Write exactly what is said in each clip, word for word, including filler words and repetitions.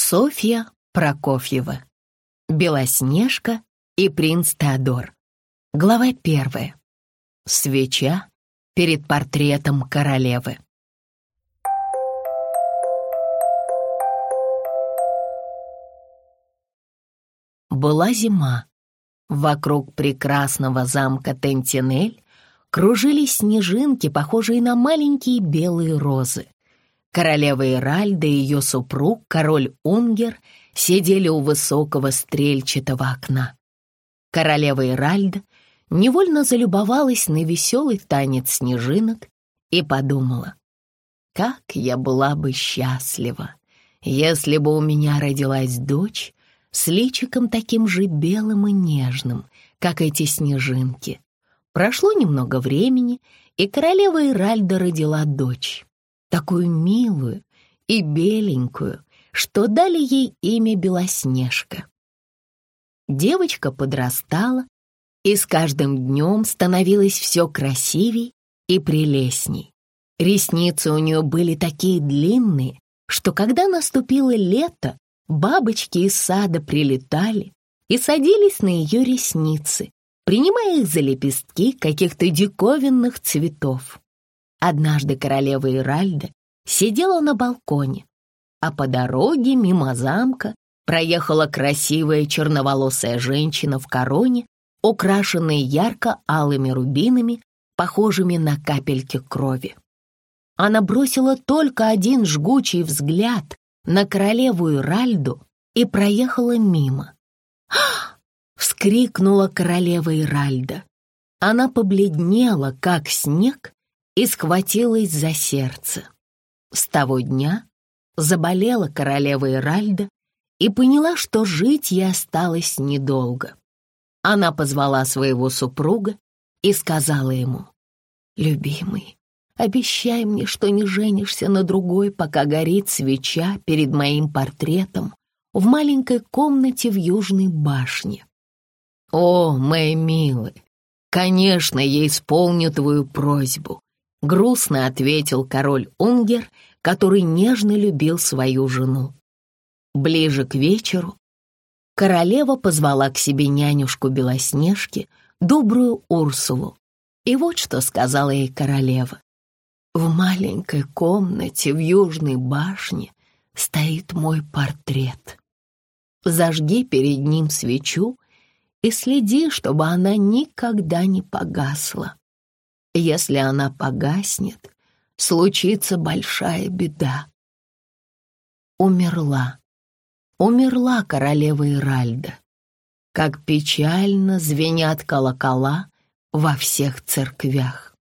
Софья Прокофьева. Белоснежка и принц Теодор. Глава первая. Свеча перед портретом королевы. Была зима. Вокруг прекрасного замка Тентинель кружились снежинки, похожие на маленькие белые розы. Королева Иральда и ее супруг, король Унгер, сидели у высокого стрельчатого окна. Королева Иральда невольно залюбовалась на веселый танец снежинок и подумала: как я была бы счастлива, если бы у меня родилась дочь с личиком таким же белым и нежным, как эти снежинки. Прошло немного времени, и королева Иральда родила дочь, такую милую и беленькую, что дали ей имя Белоснежка. Девочка подрастала и с каждым днем становилась все красивей и прелестней. Ресницы у нее были такие длинные, что когда наступило лето, бабочки из сада прилетали и садились на ее ресницы, принимая их за лепестки каких-то диковинных цветов. Однажды королева Иральда сидела на балконе, а по дороге мимо замка проехала красивая черноволосая женщина в короне, украшенная ярко-алыми рубинами, похожими на капельки крови. Она бросила только один жгучий взгляд на королеву Иральду и проехала мимо. «Ах!» — вскрикнула королева Иральда. Она побледнела, как снег, и схватилась за сердце. С того дня заболела королева Иральда и поняла, что жить ей осталось недолго. Она позвала своего супруга и сказала ему: «Любимый, обещай мне, что не женишься на другой, пока горит свеча перед моим портретом в маленькой комнате в Южной башне». «О, мои милые, конечно, я исполню твою просьбу», — грустно ответил король Унгер, который нежно любил свою жену. Ближе к вечеру королева позвала к себе нянюшку Белоснежки, добрую Урсулу. И вот что сказала ей королева: «В маленькой комнате в Южной башне стоит мой портрет. Зажги перед ним свечу и следи, чтобы она никогда не погасла. Если она погаснет, случится большая беда». Умерла. Умерла королева Иральда. Как печально звенят колокола во всех церквях.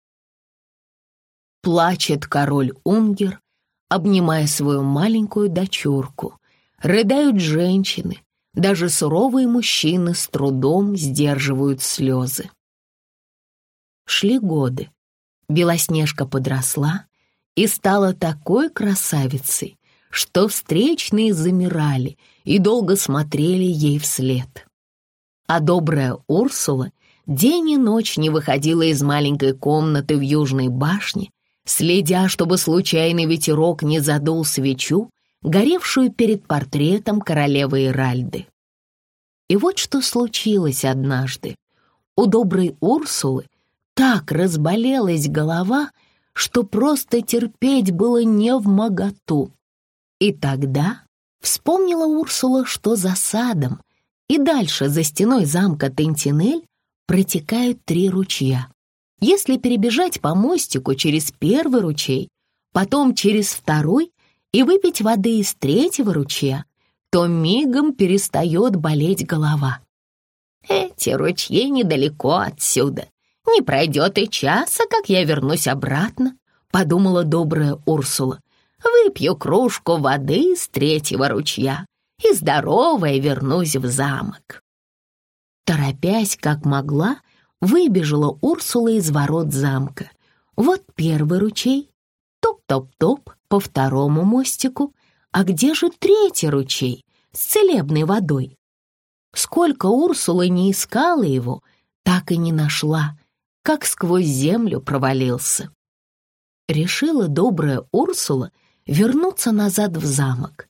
Плачет король Унгер, обнимая свою маленькую дочурку. Рыдают женщины, даже суровые мужчины с трудом сдерживают слезы. Шли годы. Белоснежка подросла и стала такой красавицей, что встречные замирали и долго смотрели ей вслед. А добрая Урсула день и ночь не выходила из маленькой комнаты в Южной башне, следя, чтобы случайный ветерок не задул свечу, горевшую перед портретом королевы Иральды. И вот что случилось однажды. У доброй Урсулы так разболелась голова, что просто терпеть было невмоготу. И тогда вспомнила Урсула, что за садом и дальше за стеной замка Тентинель протекают три ручья. Если перебежать по мостику через первый ручей, потом через второй и выпить воды из третьего ручья, то мигом перестает болеть голова. «Эти ручьи недалеко отсюда. Не пройдет и часа, как я вернусь обратно», — подумала добрая Урсула. «Выпью кружку воды из третьего ручья и здоровая вернусь в замок». Торопясь, как могла, выбежала Урсула из ворот замка. Вот первый ручей, топ-топ-топ по второму мостику. А где же третий ручей с целебной водой? Сколько Урсула не искала его, так и не нашла, как сквозь землю провалился. Решила добрая Урсула вернуться назад в замок.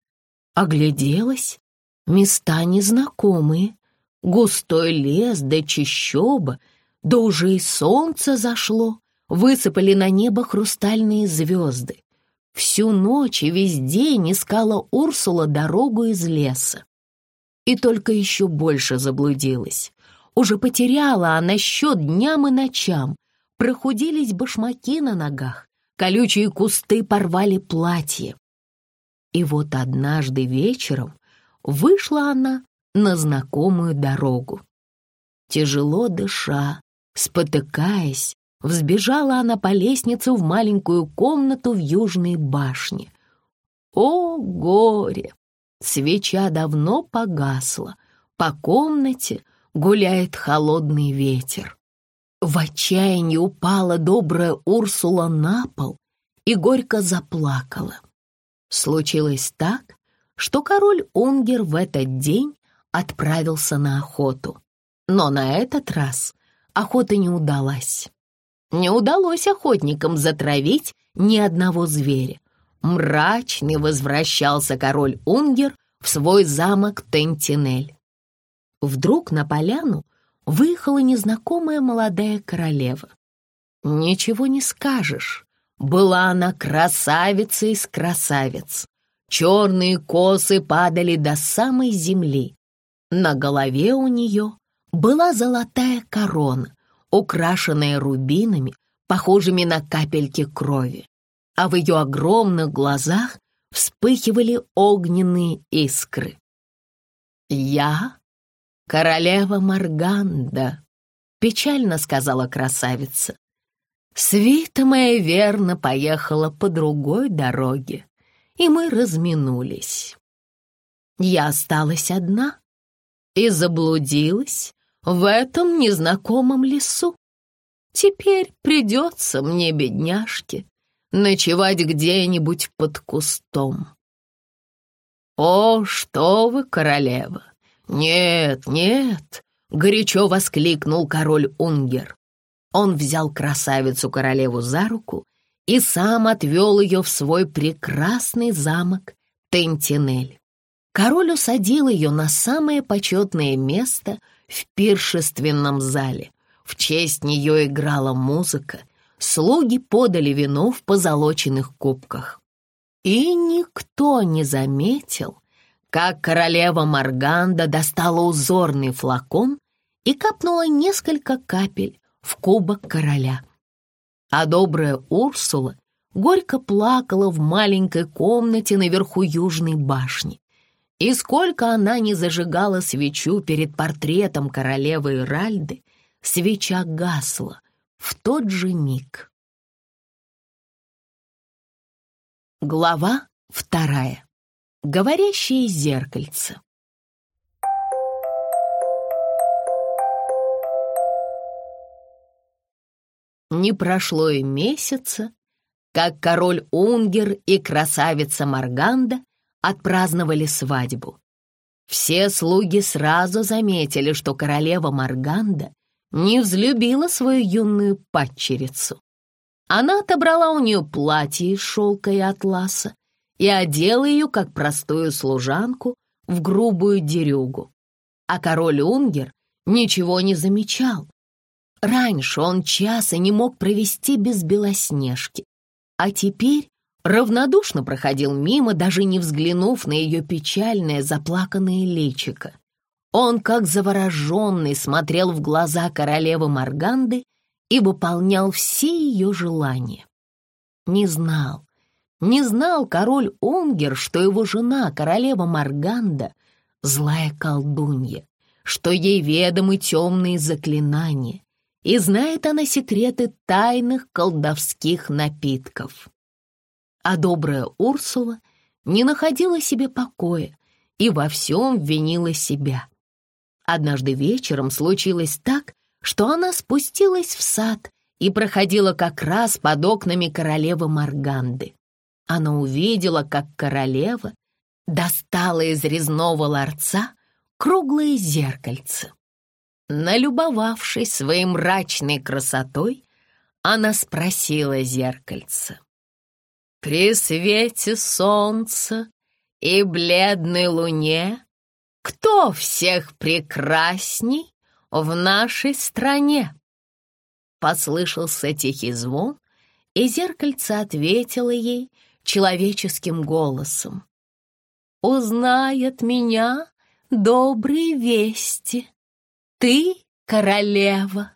Огляделась. Места незнакомые. Густой лес да чащоба, да уже и солнце зашло. Высыпали на небо хрустальные звезды. Всю ночь и весь день искала Урсула дорогу из леса. И только еще больше заблудилась. Уже потеряла она счет дням и ночам. Прохудились башмаки на ногах, колючие кусты порвали платье. И вот однажды вечером вышла она на знакомую дорогу. Тяжело дыша, спотыкаясь, взбежала она по лестнице в маленькую комнату в южной башне. О, горе! Свеча давно погасла, по комнате гуляет холодный ветер. В отчаянии упала добрая Урсула на пол и горько заплакала. Случилось так, что король Унгер в этот день отправился на охоту. Но на этот раз охота не удалась. Не удалось охотникам затравить ни одного зверя. Мрачный возвращался король Унгер в свой замок Тентинель. Вдруг на поляну выехала незнакомая молодая королева. Ничего не скажешь, была она красавица из красавиц. Черные косы падали до самой земли. На голове у нее была золотая корона, украшенная рубинами, похожими на капельки крови, а в ее огромных глазах вспыхивали огненные искры. «Я королева Марганда», — печально сказала красавица. «Свита моя верно поехала по другой дороге, и мы разминулись. Я осталась одна и заблудилась в этом незнакомом лесу. Теперь придется мне, бедняжке, ночевать где-нибудь под кустом». «О, что вы, королева! Нет, нет!» — горячо воскликнул король Унгер. Он взял красавицу-королеву за руку и сам отвел ее в свой прекрасный замок Тентинель. Король усадил ее на самое почетное место в пиршественном зале. В честь нее играла музыка, слуги подали вино в позолоченных кубках. И никто не заметил, как королева Марганда достала узорный флакон и капнула несколько капель в кубок короля. А добрая Урсула горько плакала в маленькой комнате наверху южной башни. И сколько она не зажигала свечу перед портретом королевы Иральды, свеча гасла в тот же миг. Глава вторая. Говорящее зеркальце. Не прошло и месяца, как король Унгер и красавица Марганда отпраздновали свадьбу. Все слуги сразу заметили, что королева Марганда не взлюбила свою юную падчерицу. Она отобрала у нее платье из шелка и атласа и одела ее, как простую служанку, в грубую дерюгу. А король Унгер ничего не замечал. Раньше он часа не мог провести без Белоснежки, а теперь равнодушно проходил мимо, даже не взглянув на ее печальное заплаканное личико. Он, как завороженный, смотрел в глаза королевы Марганды и выполнял все ее желания. Не знал, не знал король Унгер, что его жена, королева Марганда, злая колдунья, что ей ведомы темные заклинания, и знает она секреты тайных колдовских напитков. А добрая Урсула не находила себе покоя и во всем винила себя. Однажды вечером случилось так, что она спустилась в сад и проходила как раз под окнами королевы Марганды. Она увидела, как королева достала из резного ларца круглое зеркальце. Налюбовавшись своей мрачной красотой, она спросила зеркальце: «При свете солнца и бледной луне, кто всех прекрасней в нашей стране?» Послышался тихий звон, и зеркальце ответило ей человеческим голосом: «Узнай от меня добрые вести. Ты, королева,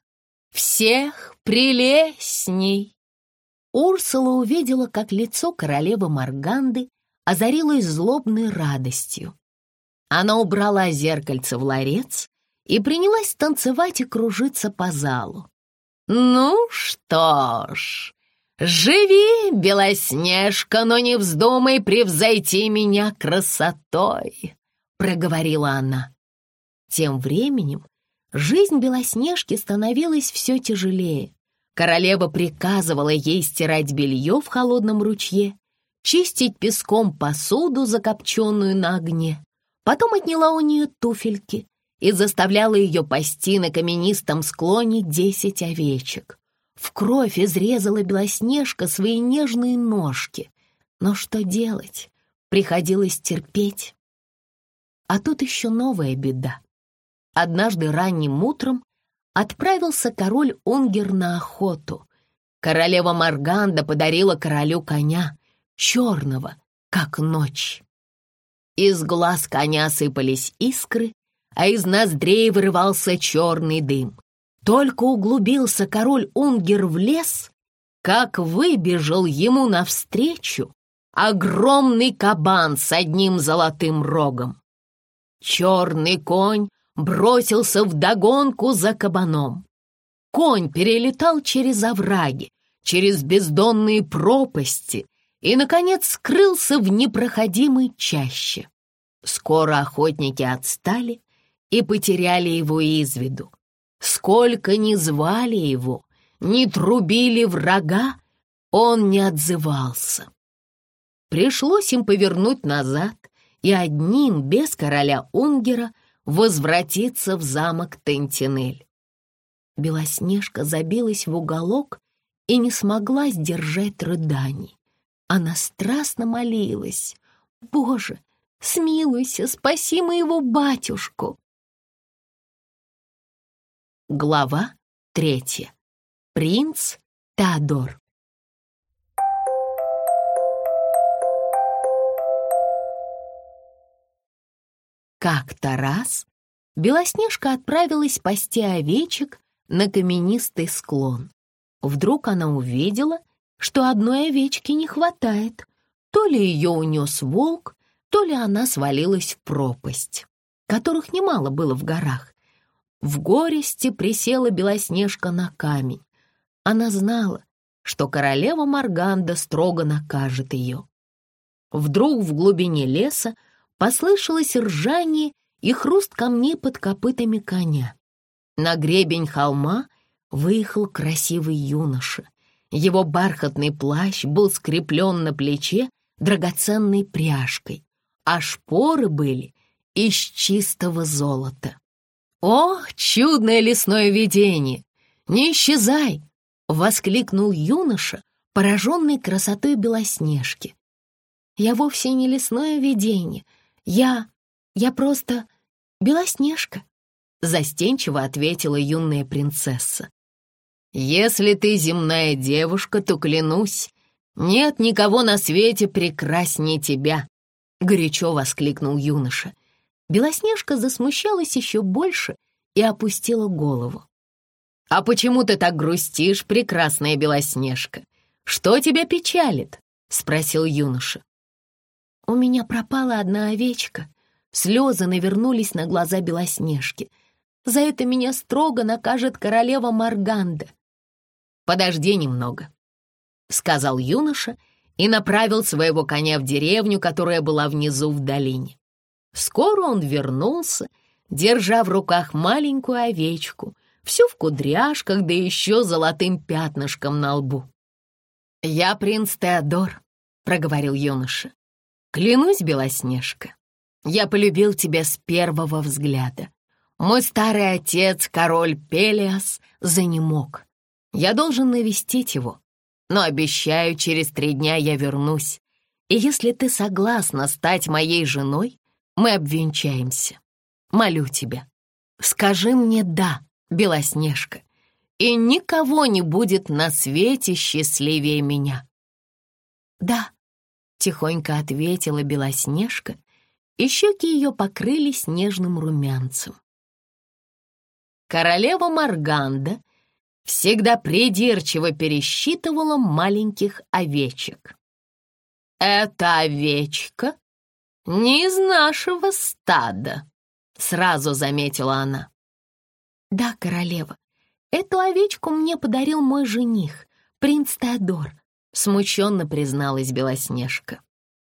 всех прелестней». Урсула увидела, как лицо королевы Марганды озарилось злобной радостью. Она убрала зеркальце в ларец и принялась танцевать и кружиться по залу. «Ну что ж, живи, Белоснежка, но не вздумай превзойти меня красотой», — проговорила она. Тем временем жизнь Белоснежки становилась все тяжелее. Королева приказывала ей стирать белье в холодном ручье, чистить песком посуду, закопченную на огне. Потом отняла у нее туфельки и заставляла ее пасти на каменистом склоне десять овечек. В кровь изрезала Белоснежка свои нежные ножки. Но что делать? Приходилось терпеть. А тут еще новая беда. Однажды ранним утром отправился король Унгер на охоту. Королева Марганда подарила королю коня, черного, как ночь. Из глаз коня сыпались искры, а из ноздрей вырывался черный дым. Только углубился король Унгер в лес, как выбежал ему навстречу огромный кабан с одним золотым рогом. Черный конь бросился вдогонку за кабаном. Конь перелетал через овраги, через бездонные пропасти и, наконец, скрылся в непроходимой чаще. Скоро охотники отстали и потеряли его из виду. Сколько ни звали его, ни трубили врага, он не отзывался. Пришлось им повернуть назад и одним, без короля Унгера, возвратиться в замок Тентинель. Белоснежка забилась в уголок и не смогла сдержать рыданий. Она страстно молилась: «Боже, смилуйся, спаси моего батюшку!» Глава третья. Принц Теодор. Как-то раз Белоснежка отправилась пасти овечек на каменистый склон. Вдруг она увидела, что одной овечки не хватает. То ли ее унес волк, то ли она свалилась в пропасть, которых немало было в горах. В горести присела Белоснежка на камень. Она знала, что королева Марганда строго накажет ее. Вдруг в глубине леса послышалось ржание и хруст камней под копытами коня. На гребень холма выехал красивый юноша. Его бархатный плащ был скреплен на плече драгоценной пряжкой, а шпоры были из чистого золота. «О, чудное лесное видение! Не исчезай!» — воскликнул юноша, пораженный красотой Белоснежки. «Я вовсе не лесное видение. Я... я просто Белоснежка», — застенчиво ответила юная принцесса. «Если ты земная девушка, то, клянусь, нет никого на свете прекраснее тебя», — горячо воскликнул юноша. Белоснежка засмущалась еще больше и опустила голову. «А почему ты так грустишь, прекрасная Белоснежка? Что тебя печалит?» — спросил юноша. «У меня пропала одна овечка». Слезы навернулись на глаза Белоснежки. «За это меня строго накажет королева Марганда». «Подожди немного», — сказал юноша и направил своего коня в деревню, которая была внизу в долине. Скоро он вернулся, держа в руках маленькую овечку, всю в кудряшках, да еще золотым пятнышком на лбу. «Я принц Теодор», — проговорил юноша. «Клянусь, Белоснежка, я полюбил тебя с первого взгляда. Мой старый отец, король Пелиас, занемог. Я должен навестить его, но обещаю, через три дня я вернусь. И если ты согласна стать моей женой, мы обвенчаемся. Молю тебя, скажи мне «да», Белоснежка, и никого не будет на свете счастливее меня». «Да», — тихонько ответила Белоснежка, и щеки ее покрылись нежным румянцем. Королева Марганда всегда придирчиво пересчитывала маленьких овечек. «Эта овечка не из нашего стада», — сразу заметила она. «Да, королева, эту овечку мне подарил мой жених, принц Теодор», — смущенно призналась Белоснежка.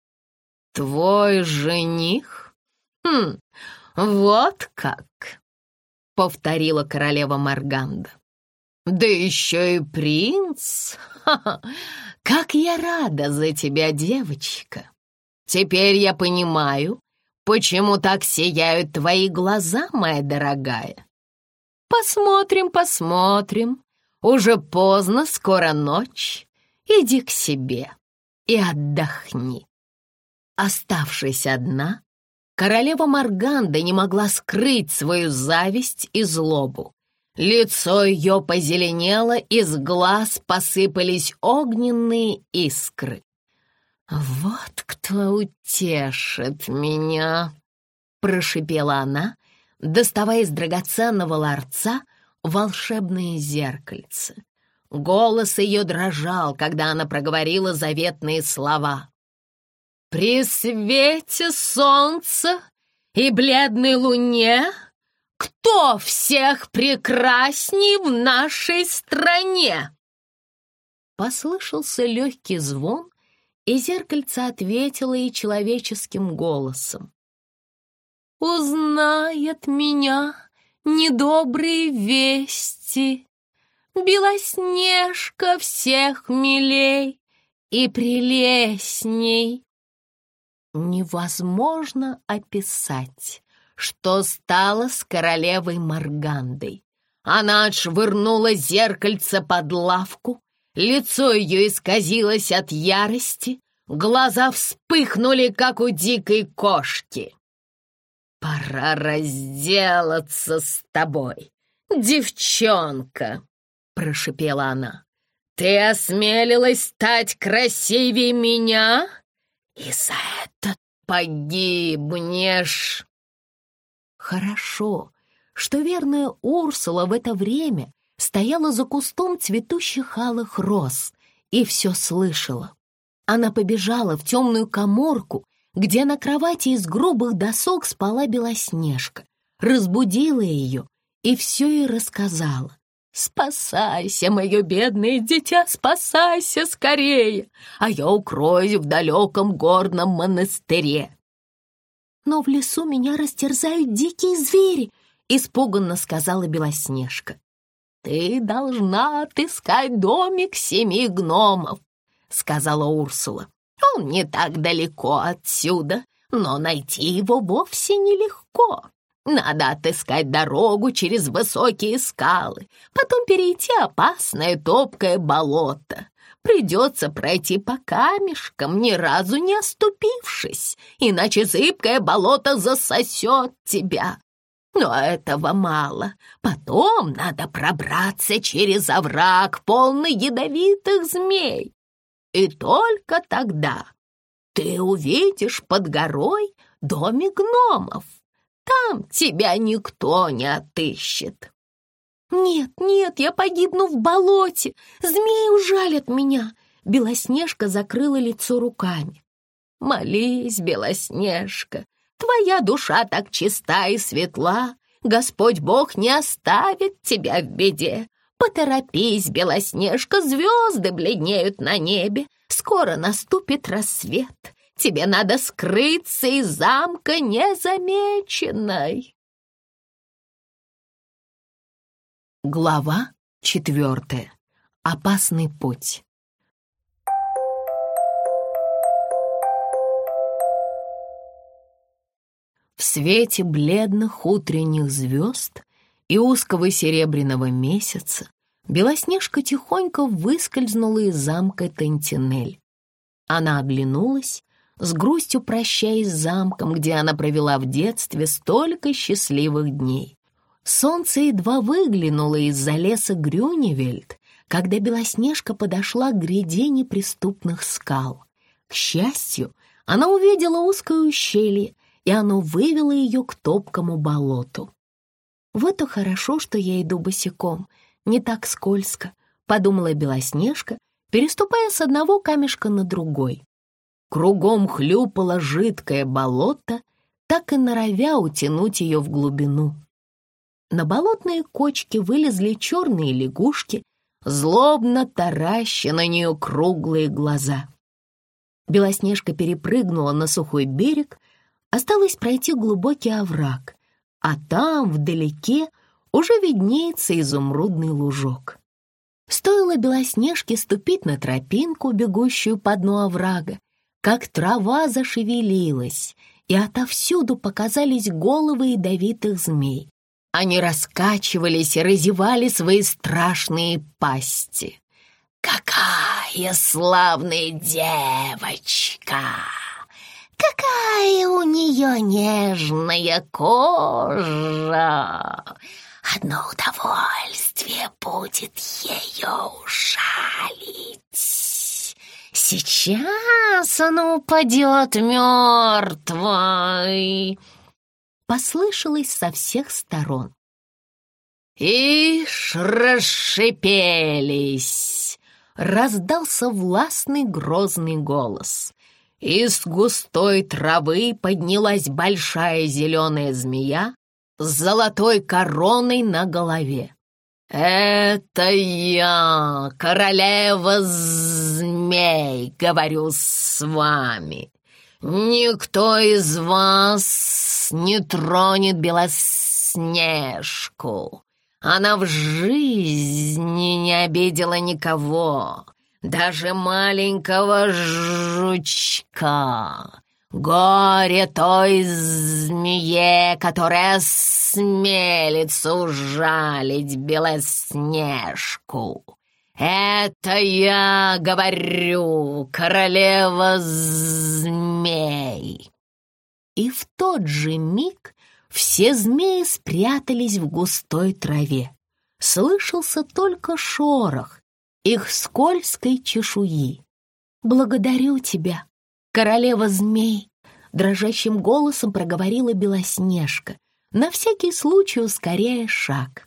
«Твой жених? Хм, вот как!» — повторила королева Марганда. «Да еще и принц! Ха-ха! Как я рада за тебя, девочка! Теперь я понимаю, почему так сияют твои глаза, моя дорогая. Посмотрим, посмотрим. Уже поздно, скоро ночь. Иди к себе и отдохни». Оставшись одна, королева Марганда не могла скрыть свою зависть и злобу. Лицо ее позеленело, из глаз посыпались огненные искры. «Вот кто утешит меня!» — прошипела она, доставая из драгоценного ларца волшебное зеркальце. Голос ее дрожал, когда она проговорила заветные слова. «При свете солнца и бледной луне кто всех прекрасней в нашей стране?» Послышался легкий звон, и зеркальце ответило ей человеческим голосом. «Узнает меня недобрые вести, Белоснежка всех милей и прелестней». Невозможно описать, что стало с королевой Маргандой. Она отшвырнула зеркальце под лавку, лицо ее исказилось от ярости, глаза вспыхнули, как у дикой кошки. «Пора разделаться с тобой, девчонка!» — прошипела она. «Ты осмелилась стать красивее меня? И за это погибнешь!» Хорошо, что верная Урсула в это время стояла за кустом цветущих алых роз и все слышала. Она побежала в темную каморку, где на кровати из грубых досок спала Белоснежка, разбудила ее и все ей рассказала. «Спасайся, мое бедное дитя, спасайся скорее, а я укроюсь в далеком горном монастыре». «Но в лесу меня растерзают дикие звери», — испуганно сказала Белоснежка. «Ты должна отыскать домик семи гномов», — сказала Урсула. «Он не так далеко отсюда, но найти его вовсе нелегко. Надо отыскать дорогу через высокие скалы, потом перейти опасное топкое болото. Придется пройти по камешкам, ни разу не оступившись, иначе зыбкое болото засосет тебя. Но этого мало. Потом надо пробраться через овраг, полный ядовитых змей. И только тогда ты увидишь под горой домик гномов. Там тебя никто не отыщет». «Нет, нет, я погибну в болоте, змеи ужалят меня!» Белоснежка закрыла лицо руками. «Молись, Белоснежка, твоя душа так чиста и светла, Господь Бог не оставит тебя в беде. Поторопись, Белоснежка, звезды бледнеют на небе, скоро наступит рассвет. Тебе надо скрыться из замка незамеченной». Глава четвертая. Опасный путь. В свете бледных утренних звезд и узкого серебряного месяца Белоснежка тихонько выскользнула из замка Тентинель. Она оглянулась с грустью прощаясь с замком, где она провела в детстве столько счастливых дней. Солнце едва выглянуло из-за леса Грюневельд, когда Белоснежка подошла к гряде неприступных скал. К счастью, она увидела узкое ущелье, и оно вывело ее к топкому болоту. «Вот и хорошо, что я иду босиком, не так скользко», — подумала Белоснежка, переступая с одного камешка на другой. Кругом хлюпало жидкое болото, так и норовя утянуть ее в глубину. На болотные кочки вылезли черные лягушки, злобно тараща на нее круглые глаза. Белоснежка перепрыгнула на сухой берег, осталось пройти глубокий овраг, а там, вдалеке, уже виднеется изумрудный лужок. Стоило Белоснежке ступить на тропинку, бегущую по дну оврага, как трава зашевелилась, и отовсюду показались головы ядовитых змей. Они раскачивались и разевали свои страшные пасти. «Какая славная девочка! Какая у нее нежная кожа! Одно удовольствие будет ее ужалить. Сейчас она упадет мертвой!» Послышалось со всех сторон. «Ишь, расшипелись!» — раздался властный грозный голос. Из густой травы поднялась большая зеленая змея с золотой короной на голове. «Это я, королева змей, говорю с вами. Никто из вас не тронет Белоснежку. Она в жизни не обидела никого, даже маленького жучка. Горе той змее, которая осмелится ужалить Белоснежку. Это я говорю, королева змей». И в тот же миг все змеи спрятались в густой траве. Слышался только шорох их скользкой чешуи. «Благодарю тебя, королева змей», — дрожащим голосом проговорила Белоснежка, на всякий случай ускоряя шаг.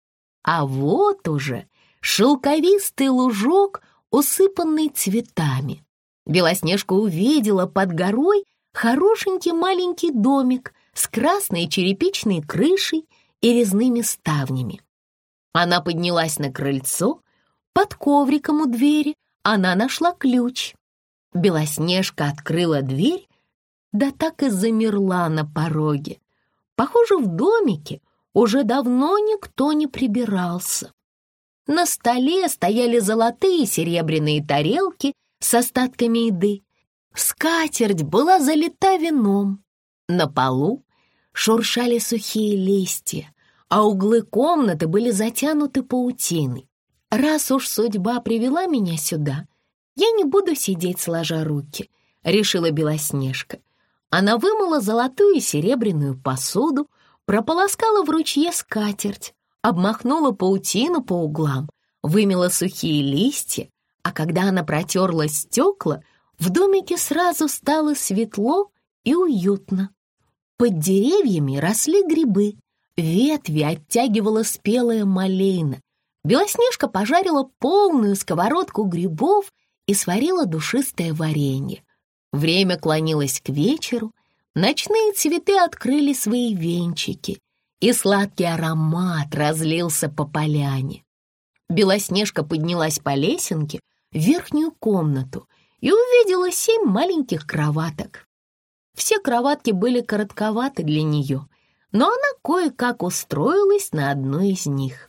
А вот уже шелковистый лужок, усыпанный цветами. Белоснежка увидела под горой хорошенький маленький домик с красной черепичной крышей и резными ставнями. Она поднялась на крыльцо. Под ковриком у двери она нашла ключ. Белоснежка открыла дверь, да так и замерла на пороге. Похоже, в домике уже давно никто не прибирался. На столе стояли золотые и серебряные тарелки с остатками еды. Скатерть была залита вином. На полу шуршали сухие листья, а углы комнаты были затянуты паутиной. «Раз уж судьба привела меня сюда, я не буду сидеть сложа руки», — решила Белоснежка. Она вымыла золотую и серебряную посуду, прополоскала в ручье скатерть, обмахнула паутину по углам, вымела сухие листья, а когда она протерла стекла, в домике сразу стало светло и уютно. Под деревьями росли грибы, ветви оттягивала спелая малина. Белоснежка пожарила полную сковородку грибов и сварила душистое варенье. Время клонилось к вечеру, ночные цветы открыли свои венчики, и сладкий аромат разлился по поляне. Белоснежка поднялась по лесенке в верхнюю комнату и увидела семь маленьких кроваток. Все кроватки были коротковаты для нее, но она кое-как устроилась на одной из них.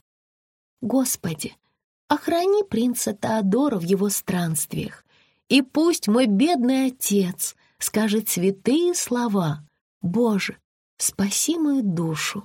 «Господи, охрани принца Теодора в его странствиях, и пусть мой бедный отец скажет святые слова. Боже, спаси мою душу».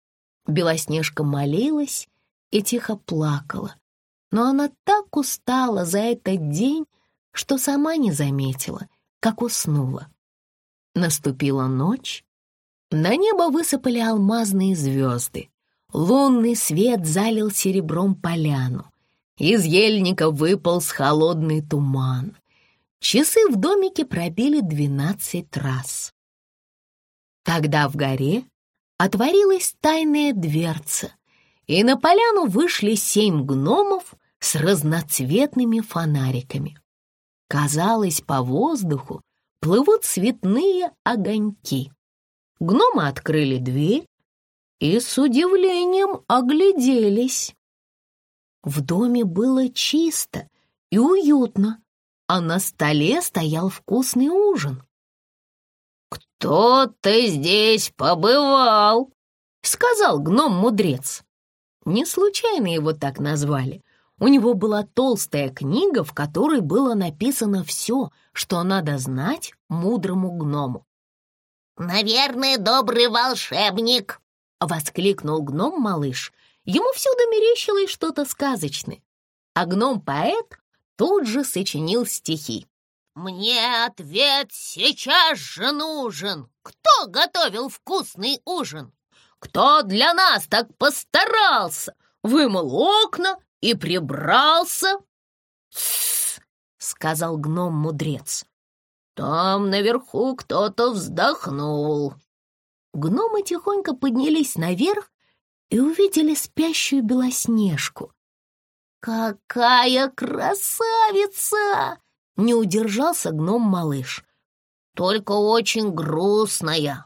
Белоснежка молилась и тихо плакала, но она так устала за этот день, что сама не заметила, как уснула. Наступила ночь. На небо высыпали алмазные звезды. Лунный свет залил серебром поляну. Из ельника выполз холодный туман. Часы в домике пробили двенадцать раз. Тогда в горе отворилась тайная дверца, и на поляну вышли семь гномов с разноцветными фонариками. Казалось, по воздуху плывут цветные огоньки. Гномы открыли дверь и с удивлением огляделись. В доме было чисто и уютно, а на столе стоял вкусный ужин. «Кто-то здесь побывал», — сказал гном-мудрец. Не случайно его так назвали. У него была толстая книга, в которой было написано все, что надо знать мудрому гному. «Наверное, добрый волшебник», — воскликнул гном-малыш. Ему всюду мерещилось что-то сказочное. А гном-поэт тут же сочинил стихи. «Мне ответ сейчас же нужен. Кто готовил вкусный ужин? Кто для нас так постарался, вымыл окна и прибрался?» «Тссс», — сказал гном-мудрец. «Там наверху кто-то вздохнул». Гномы тихонько поднялись наверх и увидели спящую Белоснежку. «Какая красавица!» — не удержался гном-малыш. «Только очень грустная!»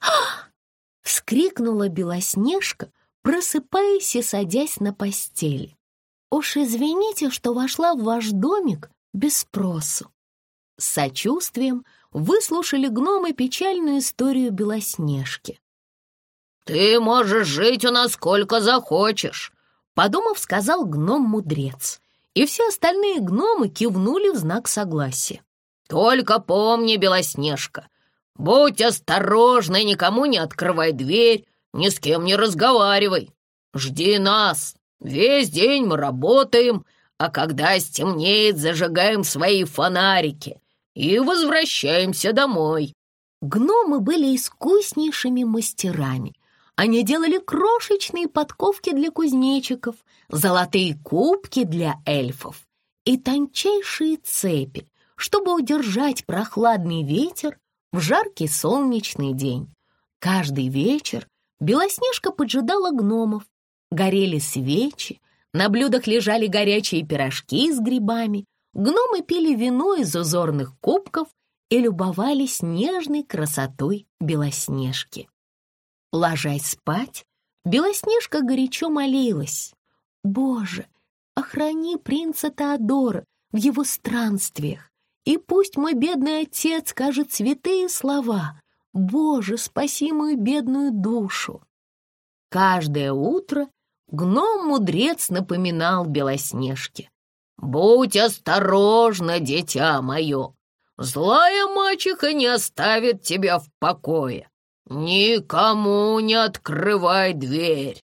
— вскрикнула Белоснежка, просыпаясь и садясь на постели. «Уж извините, что вошла в ваш домик без спросу». С сочувствием выслушали гномы печальную историю Белоснежки. «Ты можешь жить у нас сколько захочешь», — подумав, сказал гном-мудрец, и все остальные гномы кивнули в знак согласия. «Только помни, Белоснежка, будь осторожна и никому не открывай дверь, ни с кем не разговаривай. Жди нас, весь день мы работаем, а когда стемнеет, зажигаем свои фонарики и возвращаемся домой». Гномы были искуснейшими мастерами. Они делали крошечные подковки для кузнечиков, золотые кубки для эльфов и тончайшие цепи, чтобы удержать прохладный ветер в жаркий солнечный день. Каждый вечер Белоснежка поджидала гномов. Горели свечи, на блюдах лежали горячие пирожки с грибами, гномы пили вино из узорных кубков и любовались нежной красотой Белоснежки. Ложась спать, Белоснежка горячо молилась. «Боже, охрани принца Теодора в его странствиях, и пусть мой бедный отец скажет святые слова. Боже, спаси мою бедную душу!» Каждое утро гном-мудрец напоминал Белоснежке: «Будь осторожна, дитя мое, злая мачеха не оставит тебя в покое. Никому не открывай дверь».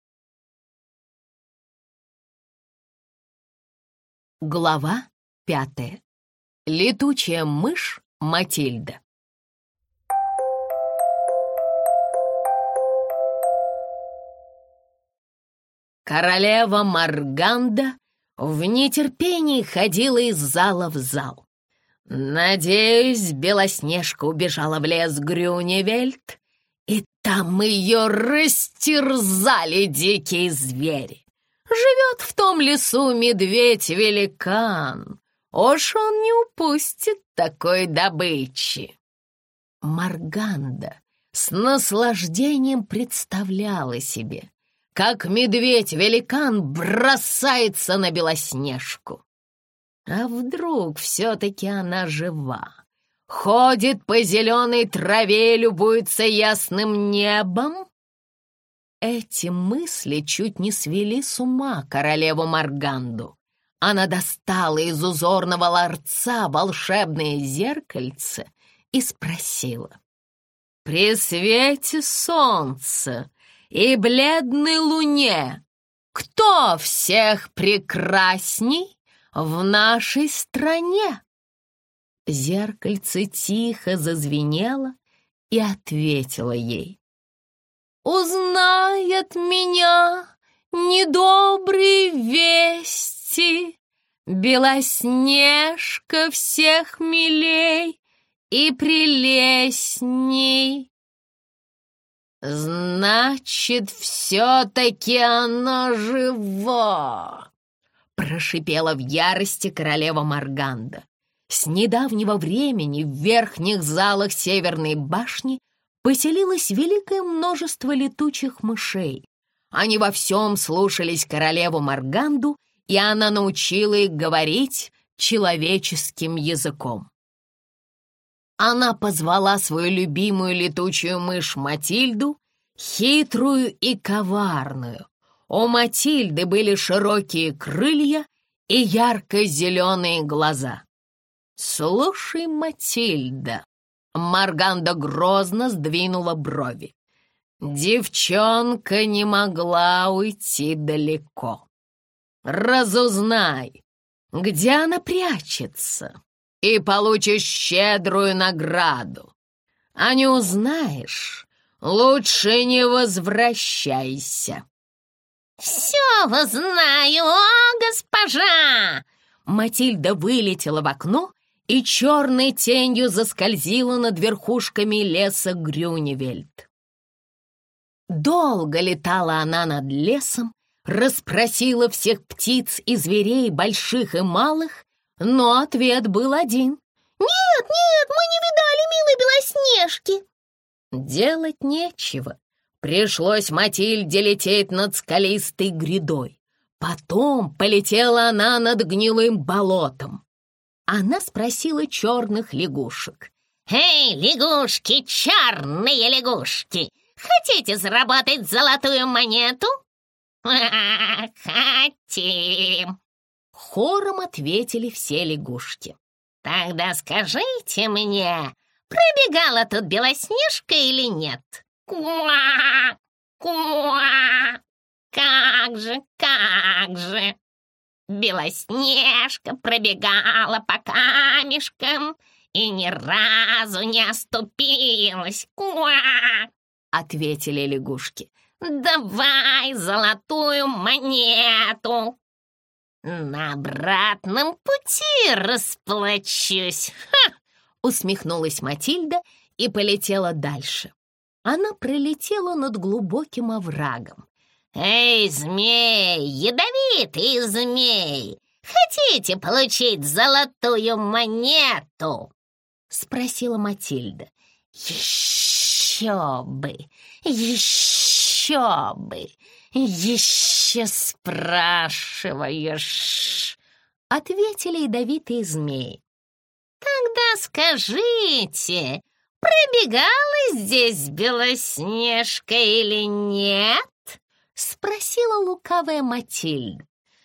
Глава пятая. Летучая мышь Матильда. Королева Марганда в нетерпении ходила из зала в зал. Надеюсь, Белоснежка убежала в лес Грюневельд, и там ее растерзали дикие звери. Живет в том лесу медведь-великан. Уж он не упустит такой добычи. Марганда с наслаждением представляла себе, как медведь-великан бросается на Белоснежку. А вдруг все-таки она жива? Ходит по зеленой траве и любуется ясным небом? Эти мысли чуть не свели с ума королеву Марганду. Она достала из узорного ларца волшебное зеркальце и спросила: «При свете солнца и бледной луне кто всех прекрасней в нашей стране?» Зеркальце тихо зазвенело и ответило ей: «Узнает меня недобрые вести, Белоснежка всех милей и прелестней». «Значит, все-таки оно живо!» — прошипела в ярости королева Марганда. С недавнего времени в верхних залах Северной башни поселилось великое множество летучих мышей. Они во всем слушались королеву Марганду, и она научила их говорить человеческим языком. Она позвала свою любимую летучую мышь Матильду, хитрую и коварную. У Матильды были широкие крылья и ярко-зеленые глаза. «Слушай, Матильда», — Марганда грозно сдвинула брови, «девчонка не могла уйти далеко. Разузнай, где она прячется, и получишь щедрую награду. А не узнаешь, лучше не возвращайся». «Все узнаю, о, госпожа!» Матильда вылетела в окно и черной тенью заскользила над верхушками леса Грюневельд. Долго летала она над лесом, расспросила всех птиц и зверей, больших и малых, но ответ был один. «Нет, нет, мы не видали милой Белоснежки». Делать нечего. Пришлось Матильде лететь над скалистой грядой. Потом полетела она над гнилым болотом. Она спросила черных лягушек: «Эй, лягушки, черные лягушки, хотите заработать золотую монету?» «Хотим!» Хором ответили все лягушки. «Тогда скажите мне, пробегала тут Белоснежка или нет?» «Куа! Куа! Как же, как же!» Белоснежка пробегала по камешкам и ни разу не оступилась. «Куа!» — ответили лягушки. «Давай золотую монету. На обратном пути расплачусь». Ха! Усмехнулась Матильда и полетела дальше. Она пролетела над глубоким оврагом. «Эй, змей, ядовитый змей, хотите получить золотую монету?» — спросила Матильда. «Еще бы, еще бы, еще спрашиваешь», — ответили ядовитые змеи. «Тогда скажите, пробегала здесь Белоснежка или нет?» — спросила лукавая Матильда.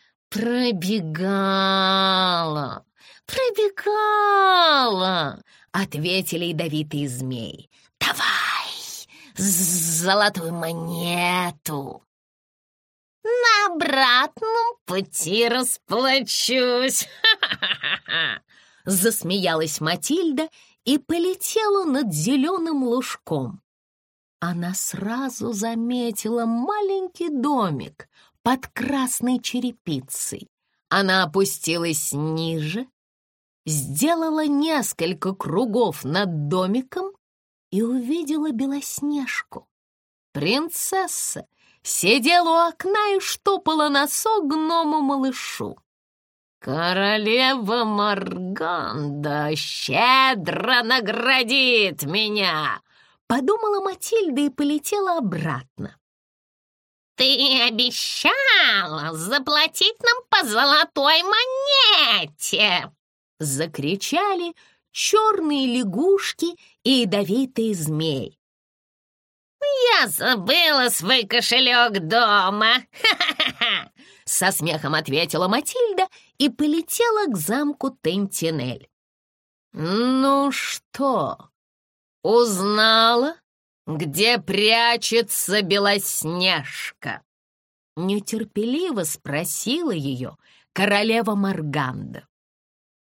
«Пробегала, пробегала», — ответили ядовитые змеи. «Давай золотую монету. На обратном пути расплачусь». Засмеялась Матильда и полетела над зеленым лужком. Она сразу заметила маленький домик под красной черепицей. Она опустилась ниже, сделала несколько кругов над домиком и увидела Белоснежку. Принцесса сидела у окна и штопала носок гному-малышу. «Королева Марганда щедро наградит меня!» — подумала Матильда и полетела обратно. «Ты обещала заплатить нам по золотой монете!» — закричали черные лягушки и ядовитые змеи. «Я забыла свой кошелек дома!» «Ха-ха-ха!» — со смехом ответила Матильда и полетела к замку Тентинель. «Ну что, узнала, где прячется Белоснежка?» — нетерпеливо спросила ее королева Марганда.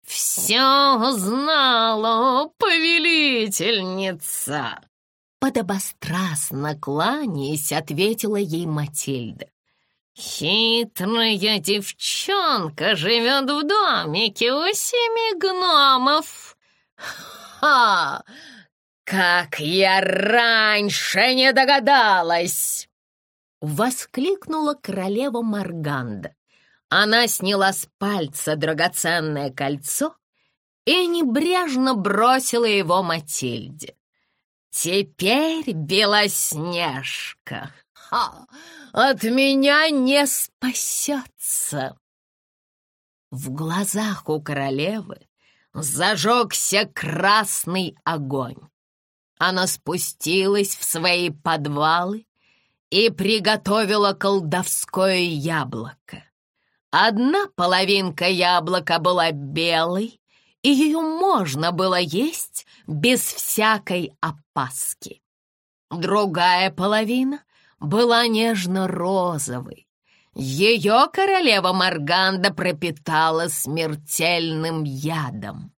все узнала, повелительница!» Подобострастно кланяясь, ответила ей Матильда. «Хитрая девчонка живет в домике у семи гномов. Ха! Как я раньше не догадалась!» Воскликнула королева Марганда. Она сняла с пальца драгоценное кольцо и небрежно бросила его Матильде. «Теперь, Белоснежка, ха, от меня не спасется!» В глазах у королевы зажегся красный огонь. Она спустилась в свои подвалы и приготовила колдовское яблоко. Одна половинка яблока была белой, и ее можно было есть без всякой опаски. Другая половина была нежно-розовой. Ее королева Марганда пропитала смертельным ядом.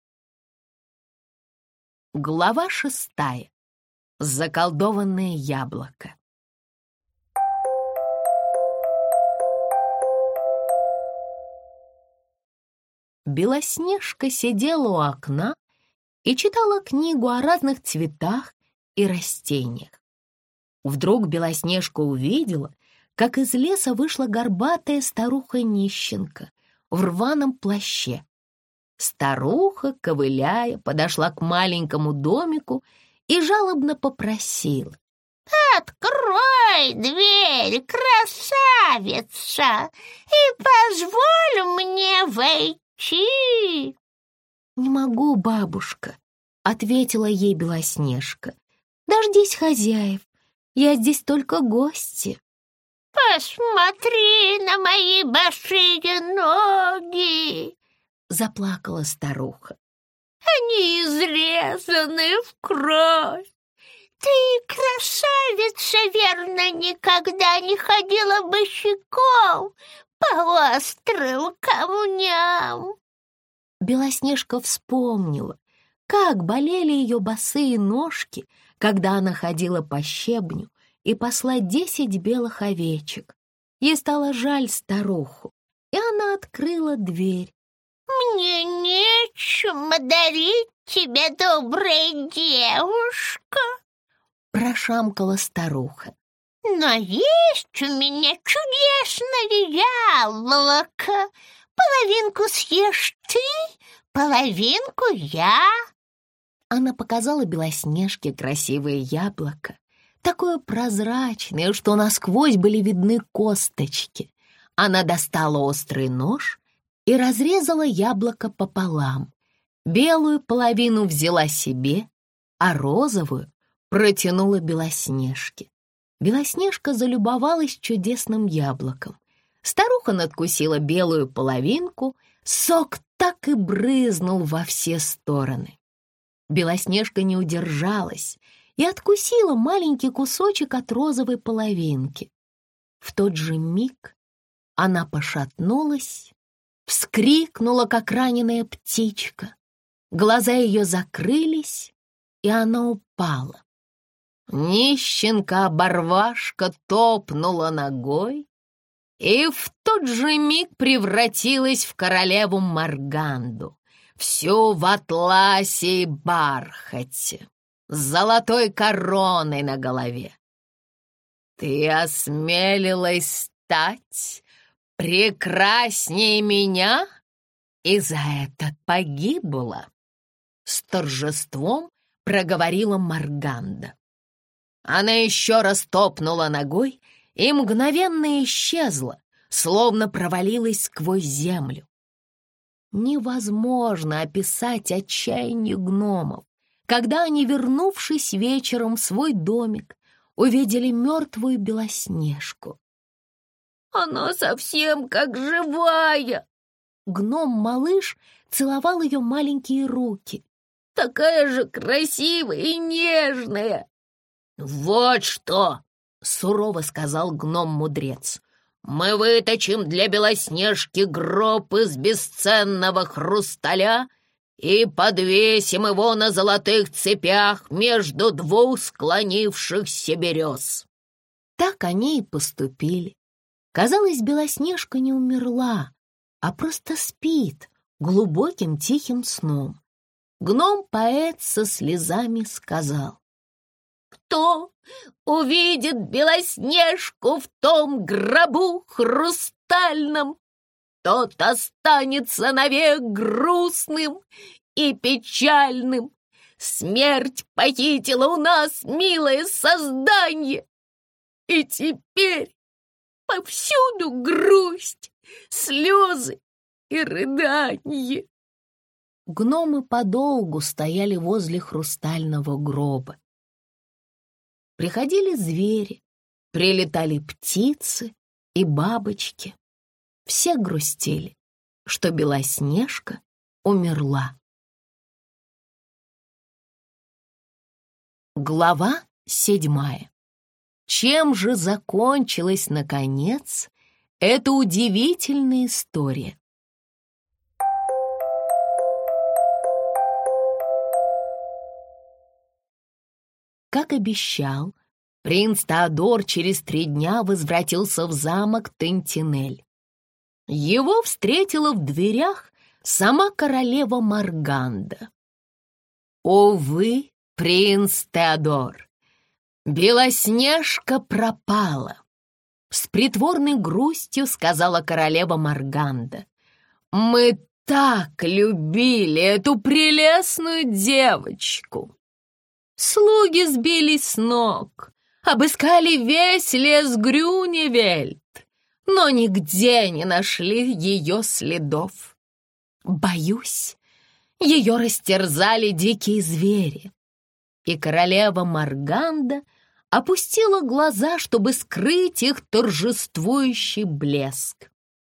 Глава шестая. Заколдованное яблоко. Белоснежка сидела у окна и читала книгу о разных цветах и растениях. Вдруг Белоснежка увидела, как из леса вышла горбатая старуха-нищенка в рваном плаще. Старуха, ковыляя, подошла к маленькому домику и жалобно попросила: «Открой дверь, красавица, и позволь мне войти!» «Не могу, бабушка», — ответила ей Белоснежка. «Дождись хозяев, я здесь только гости». «Посмотри на мои босые ноги!» — заплакала старуха. «Они изрезаны в кровь. Ты, красавица, верно, никогда не ходила босиком по острым камням». Белоснежка вспомнила, как болели ее босые ножки, когда она ходила по щебню и пасла десять белых овечек. Ей стало жаль старуху, и она открыла дверь. «Мне нечем дарить тебе, добрая девушка», — прошамкала старуха. «но есть у меня чудесное яблоко. Половинку съешь ты, половинку я». Она показала Белоснежке красивое яблоко, такое прозрачное, что насквозь были видны косточки. Она достала острый нож и разрезала яблоко пополам. Белую половину взяла себе, а розовую протянула Белоснежке. Белоснежка залюбовалась чудесным яблоком. Старуха надкусила белую половинку, сок так и брызнул во все стороны. Белоснежка не удержалась и откусила маленький кусочек от розовой половинки. В тот же миг она пошатнулась, вскрикнула, как раненая птичка. Глаза ее закрылись, и она упала. Нищенка-оборвашка топнула ногой и в тот же миг превратилась в королеву Марганду, всю в атласе и бархате, с золотой короной на голове. «Ты осмелилась стать прекраснее меня и за это погибла», — с торжеством проговорила Марганда. Она еще раз топнула ногой и мгновенно исчезла, словно провалилась сквозь землю. Невозможно описать отчаяние гномов, когда они, вернувшись вечером в свой домик, увидели мертвую Белоснежку. «Она совсем как живая!» Гном-малыш целовал ее маленькие руки. «Такая же красивая и нежная!» «Вот что!» — сурово сказал гном-мудрец. мы выточим для Белоснежки гроб из бесценного хрусталя и подвесим его на золотых цепях между двух склонившихся берез». Так они и поступили. Казалось, Белоснежка не умерла, а просто спит глубоким тихим сном. Гном-поэт со слезами сказал: «Кто увидит Белоснежку в том гробу хрустальном, тот останется навек грустным и печальным. Смерть похитила у нас милое создание, и теперь повсюду грусть, слезы и рыданье». Гномы подолгу стояли возле хрустального гроба. Приходили звери, прилетали птицы и бабочки. Все грустили, что Белоснежка умерла. Глава седьмая. Чем же закончилась, наконец, эта удивительная история? Как обещал, принц Теодор через три дня возвратился в замок Тентинель. Его встретила в дверях сама королева Марганда. Увы, принц Теодор, Белоснежка пропала. С притворной грустью сказала королева Марганда: «Мы так любили эту прелестную девочку. Слуги сбились с ног, обыскали весь лес Грюневельд, но нигде не нашли ее следов. Боюсь, ее растерзали дикие звери». И королева Марганда опустила глаза, чтобы скрыть их торжествующий блеск.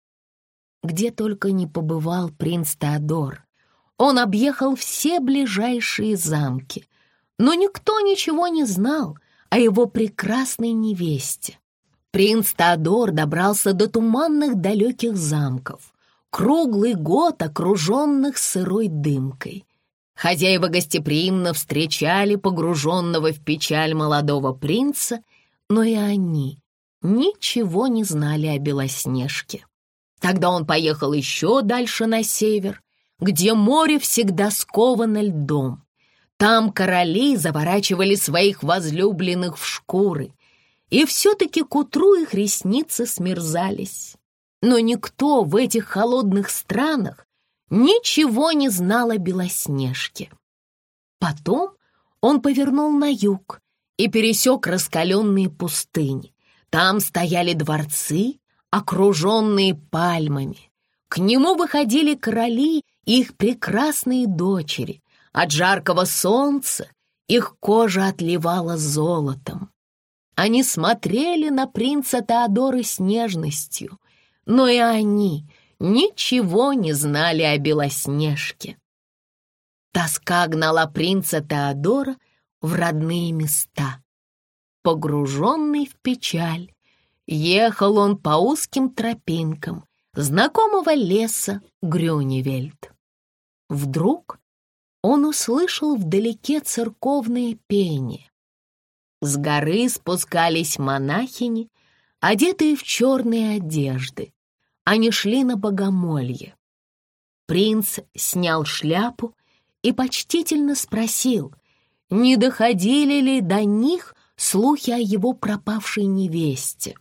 Где только не побывал принц Теодор, он объехал все ближайшие замки, но никто ничего не знал о его прекрасной невесте. Принц Теодор добрался до туманных далеких замков, круглый год окруженных сырой дымкой. Хозяева гостеприимно встречали погруженного в печаль молодого принца, но и они ничего не знали о Белоснежке. Тогда он поехал еще дальше на север, где море всегда сковано льдом. Там короли заворачивали своих возлюбленных в шкуры, и все-таки к утру их ресницы смерзались. Но никто в этих холодных странах ничего не знал о Белоснежке. Потом он повернул на юг и пересек раскаленные пустыни. Там стояли дворцы, окруженные пальмами. К нему выходили короли и их прекрасные дочери. От жаркого солнца их кожа отливала золотом. Они смотрели на принца Теодора с нежностью, но и они ничего не знали о Белоснежке. Тоска гнала принца Теодора в родные места. Погруженный в печаль, ехал он по узким тропинкам знакомого леса Грюневельд. Вдруг он услышал вдалеке церковное пение. С горы спускались монахини, одетые в черные одежды. Они шли на богомолье. Принц снял шляпу и почтительно спросил, не доходили ли до них слухи о его пропавшей невесте.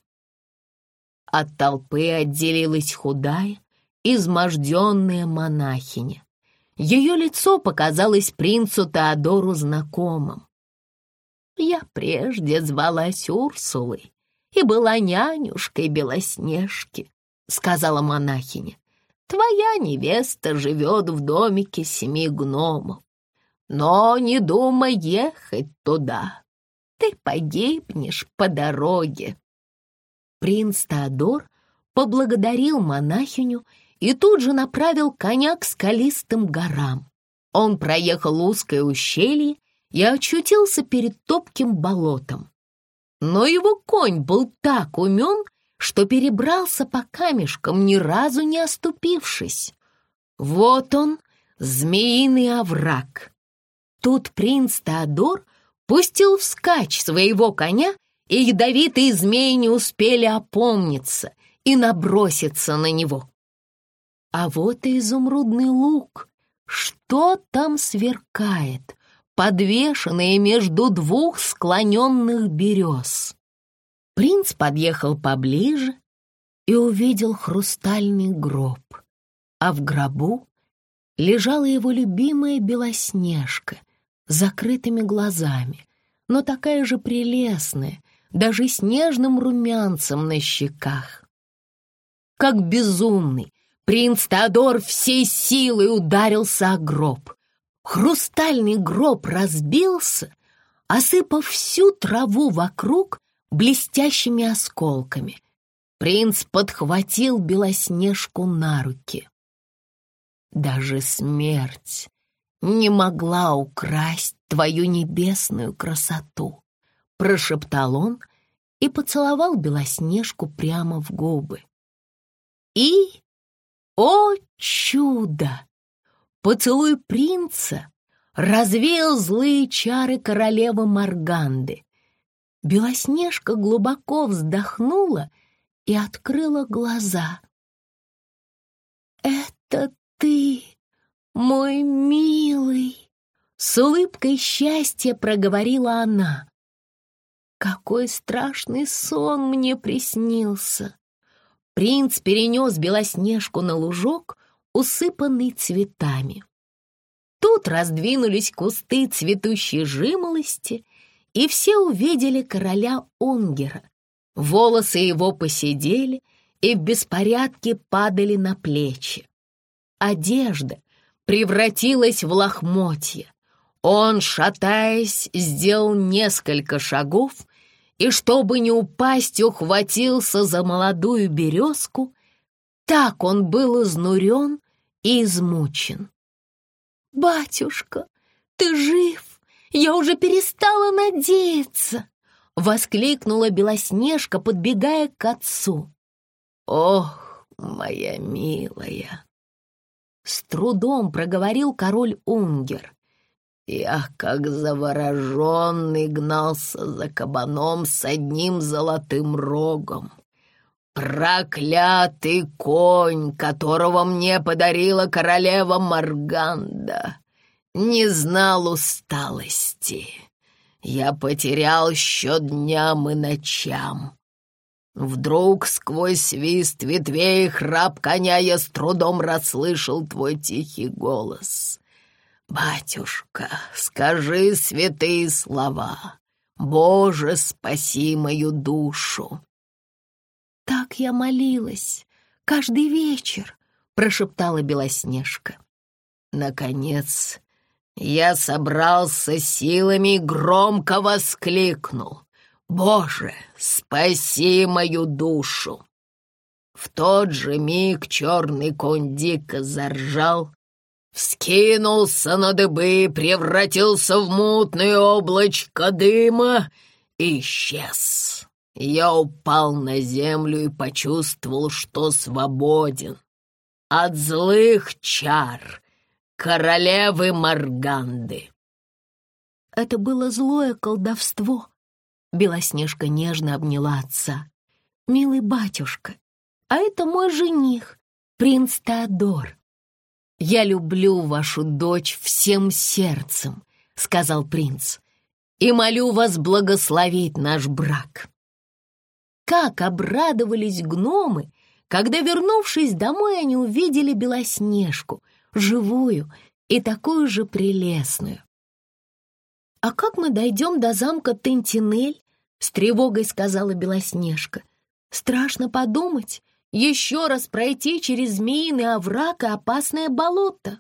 От толпы отделилась худая, изможденная монахиня. Ее лицо показалось принцу Теодору знакомым. «Я прежде звалась Урсулой и была нянюшкой Белоснежки», — сказала монахиня. «Твоя невеста живет в домике семи гномов, но не думай ехать туда. Ты погибнешь по дороге». Принц Теодор поблагодарил монахиню и тут же направил коня к скалистым горам. Он проехал узкое ущелье и очутился перед топким болотом. Но его конь был так умен, что перебрался по камешкам, ни разу не оступившись. Вот он, змеиный овраг. Тут принц Теодор пустил вскачь своего коня, и ядовитые змеи не успели опомниться и наброситься на него. А вот и изумрудный лук. Что там сверкает, подвешенное между двух склоненных берез? Принц подъехал поближе и увидел хрустальный гроб, а в гробу лежала его любимая Белоснежка с закрытыми глазами, но такая же прелестная, даже с нежным румянцем на щеках. Как безумный, принц Теодор всей силой ударился о гроб. Хрустальный гроб разбился, осыпав всю траву вокруг блестящими осколками. Принц подхватил Белоснежку на руки. Даже смерть не могла украсть твою небесную красоту, прошептал он и поцеловал Белоснежку прямо в губы. И, о чудо! Поцелуй принца развеял злые чары королевы Марганды. Белоснежка глубоко вздохнула и открыла глаза. «Это ты, мой милый!» С улыбкой счастья проговорила она. «Какой страшный сон мне приснился!» Принц перенес Белоснежку на лужок, усыпанный цветами. Тут раздвинулись кусты цветущей жимолости, и все увидели короля Унгера. Волосы его поседели и в беспорядке падали на плечи. Одежда превратилась в лохмотья. Он, шатаясь, сделал несколько шагов и, чтобы не упасть, ухватился за молодую березку. Так он был изнурен и измучен. «Батюшка, ты жив! Я уже перестала надеяться!» — воскликнула Белоснежка, подбегая к отцу. «Ох, моя милая!» — с трудом проговорил король Унгер. «Я, как завороженный, гнался за кабаном с одним золотым рогом. Проклятый конь, которого мне подарила королева Марганда, не знал усталости. Я потерял счет дням и ночам. Вдруг сквозь свист ветвей и храп коня я с трудом расслышал твой тихий голос. Батюшка, скажи святые слова. Боже, спаси мою душу!» «Так я молилась каждый вечер», — прошептала Белоснежка. Наконец я собрался силами и громко воскликнул: «Боже, спаси мою душу!» В тот же миг черный конь дико заржал, вскинулся на дыбы, превратился в мутное облачко дыма и исчез. Я упал на землю и почувствовал, что свободен от злых чар королевы Марганды. Это было злое колдовство. Белоснежка нежно обняла отца. «Милый батюшка, а это мой жених, принц Теодор. Я люблю вашу дочь всем сердцем», — сказал принц, «и молю вас благословить наш брак». Как обрадовались гномы, когда, вернувшись домой, они увидели Белоснежку, живую и такую же прелестную. «А как мы дойдем до замка Тентинель?» — с тревогой сказала Белоснежка. «Страшно подумать, еще раз пройти через змеиный овраг и опасное болото».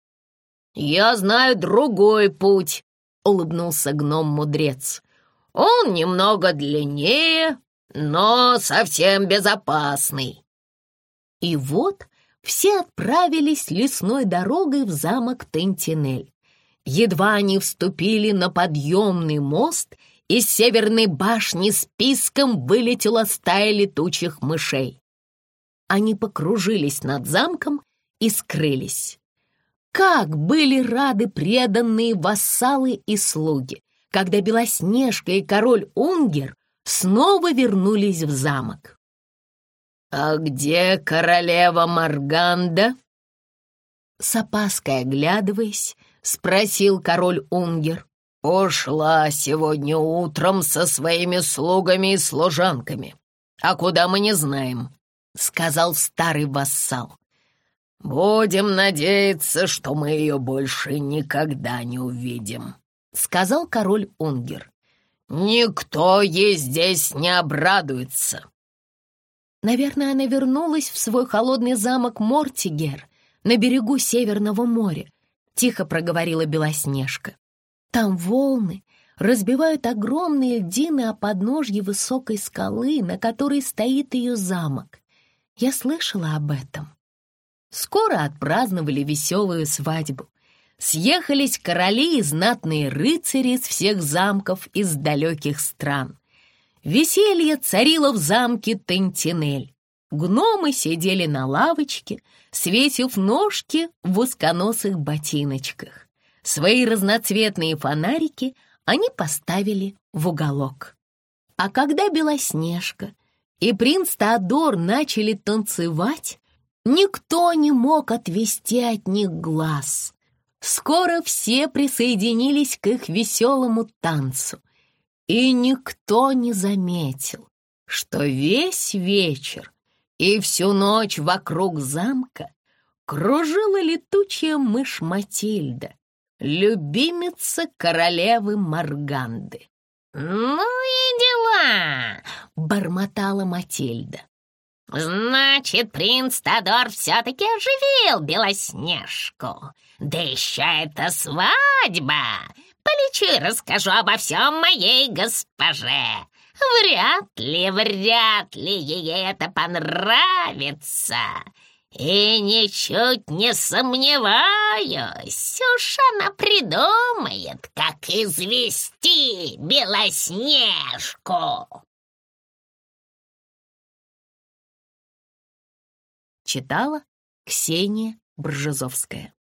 «Я знаю другой путь», — улыбнулся гном-мудрец. «Он немного длиннее, но совсем безопасный». И вот все отправились лесной дорогой в замок Тентинель. Едва они вступили на подъемный мост из северной башни списком вылетела стая летучих мышей. Они покружились над замком и скрылись. Как были рады преданные вассалы и слуги, когда Белоснежка и король Унгер снова вернулись в замок. «А где королева Марганда?» С опаской оглядываясь, спросил король Унгер. «Ушла сегодня утром со своими слугами и служанками. А куда мы не знаем», — сказал старый вассал. «Будем надеяться, что мы ее больше никогда не увидим», — сказал король Унгер. «Никто ей здесь не обрадуется». Наверное, она вернулась в свой холодный замок Мортигер на берегу Северного моря, тихо проговорила Белоснежка. Там волны разбивают огромные льдины о подножье высокой скалы, на которой стоит ее замок. Я слышала об этом. Скоро отпраздновали веселую свадьбу. Съехались короли и знатные рыцари из всех замков из далеких стран. Веселье царило в замке Тентинель. Гномы сидели на лавочке, свесив ножки в узконосых ботиночках. Свои разноцветные фонарики они поставили в уголок. А когда Белоснежка и принц Теодор начали танцевать, никто не мог отвести от них глаз. Скоро все присоединились к их веселому танцу, и никто не заметил, что весь вечер и всю ночь вокруг замка кружила летучая мышь Матильда, любимица королевы Марганды. «Ну и дела!» — бормотала Матильда. «Значит, принц Теодор все-таки оживил Белоснежку. Да еще это свадьба! Полечу и расскажу обо всем моей госпоже. Вряд ли, вряд ли ей это понравится. И ничуть не сомневаюсь, уж она придумает, как извести Белоснежку». Читала Ксения Бржезовская.